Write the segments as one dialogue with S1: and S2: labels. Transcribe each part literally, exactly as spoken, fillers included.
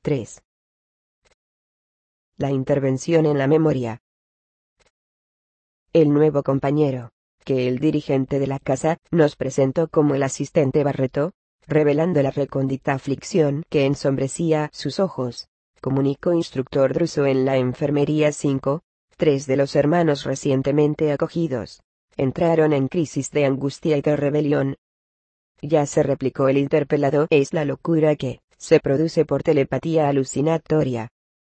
S1: tres. La intervención en la memoria. El nuevo compañero, que el dirigente de la casa nos presentó como el asistente Barreto, revelando la recóndita aflicción que ensombrecía sus ojos, comunicó instructor Druso en la enfermería cinco, tres de los hermanos recientemente acogidos entraron en crisis de angustia y de rebelión. Ya se replicó el interpelado, es la locura que se produce por telepatía alucinatoria.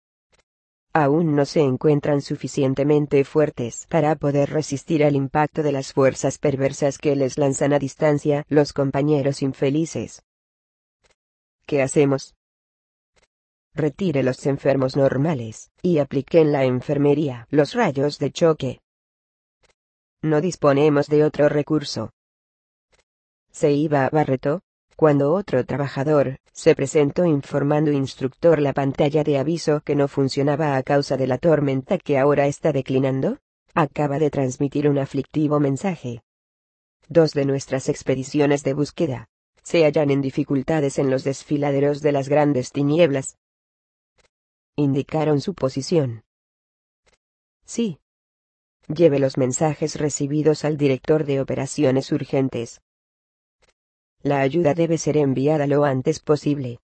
S1: Aún no se encuentran suficientemente fuertes para poder resistir al impacto de las fuerzas perversas que les lanzan a distancia los compañeros infelices. ¿Qué hacemos? Retire los enfermos normales, y aplique en la enfermería los rayos de choque. No disponemos de otro recurso. Se iba a Barreto, cuando otro trabajador se presentó informando instructor la pantalla de aviso que no funcionaba a causa de la tormenta que ahora está declinando, acaba de transmitir un aflictivo mensaje. Dos de nuestras expediciones de búsqueda se hallan en dificultades en los desfiladeros de las grandes tinieblas. Indicaron su posición. Sí. Lleve los mensajes recibidos al director de operaciones urgentes. La ayuda debe ser enviada lo antes posible.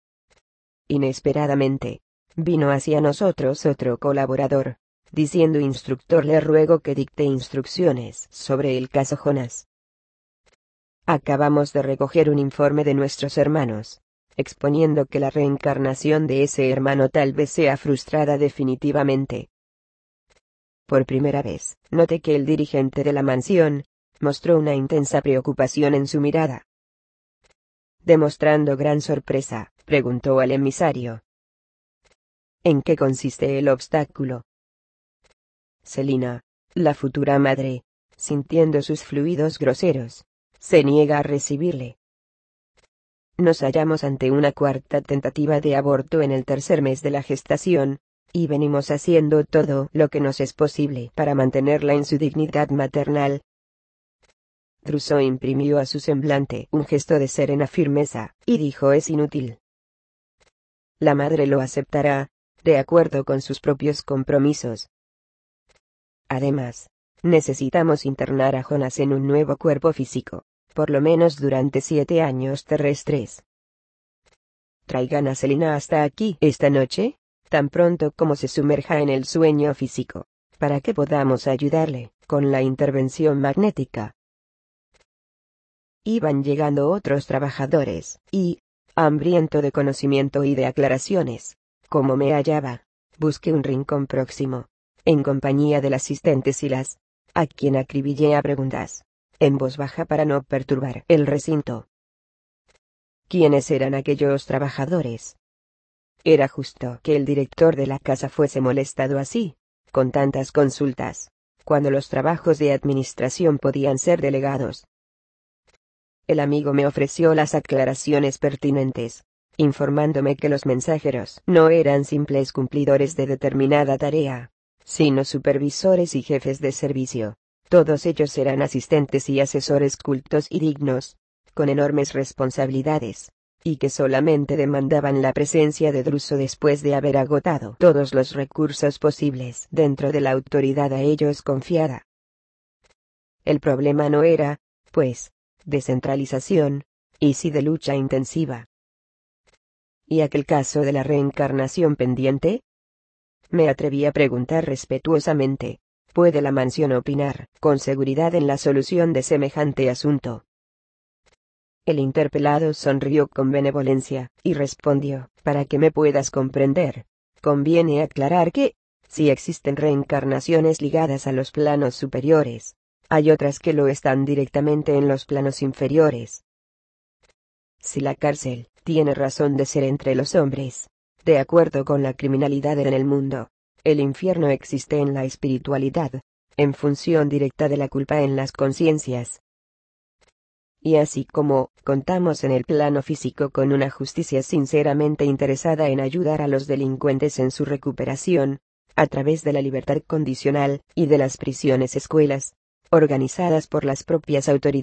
S1: Inesperadamente, vino hacia nosotros otro colaborador, diciendo instructor, le ruego que dicte instrucciones sobre el caso Jonás. Acabamos de recoger un informe de nuestros hermanos, exponiendo que la reencarnación de ese hermano tal vez sea frustrada definitivamente. Por primera vez, noté que el dirigente de la mansión mostró una intensa preocupación en su mirada. Demostrando gran sorpresa, preguntó al emisario. ¿En qué consiste el obstáculo? Celina, la futura madre, sintiendo sus fluidos groseros, se niega a recibirle. Nos hallamos ante una cuarta tentativa de aborto en el tercer mes de la gestación, y venimos haciendo todo lo que nos es posible para mantenerla en su dignidad maternal. Druso imprimió a su semblante un gesto de serena firmeza, y dijo: es inútil. La madre lo aceptará, de acuerdo con sus propios compromisos. Además, necesitamos internar a Jonás en un nuevo cuerpo físico, por lo menos durante siete años terrestres. Traigan a Celina hasta aquí esta noche, tan pronto como se sumerja en el sueño físico, para que podamos ayudarle con la intervención magnética. Iban llegando otros trabajadores, y, hambriento de conocimiento y de aclaraciones, como me hallaba, busqué un rincón próximo, en compañía del asistente Silas, a quien acribillé a preguntas, en voz baja para no perturbar el recinto. ¿Quiénes eran aquellos trabajadores? Era justo que el director de la casa fuese molestado así, con tantas consultas, cuando los trabajos de administración podían ser delegados. El amigo me ofreció las aclaraciones pertinentes, informándome que los mensajeros no eran simples cumplidores de determinada tarea, sino supervisores y jefes de servicio. Todos ellos eran asistentes y asesores cultos y dignos, con enormes responsabilidades, y que solamente demandaban la presencia de Druso después de haber agotado todos los recursos posibles dentro de la autoridad a ellos confiada. El problema no era, pues, de centralización, y sí de lucha intensiva. ¿Y aquel caso de la reencarnación pendiente? Me atreví a preguntar respetuosamente. ¿Puede la mansión opinar con seguridad en la solución de semejante asunto? El interpelado sonrió con benevolencia, y respondió: para que me puedas comprender, conviene aclarar que, si existen reencarnaciones ligadas a los planos superiores, hay otras que lo están directamente en los planos inferiores. Si la cárcel tiene razón de ser entre los hombres, de acuerdo con la criminalidad en el mundo, el infierno existe en la espiritualidad, en función directa de la culpa en las conciencias. Y así como contamos en el plano físico con una justicia sinceramente interesada en ayudar a los delincuentes en su recuperación, a través de la libertad condicional y de las prisiones escuelas, organizadas por las propias autoridades,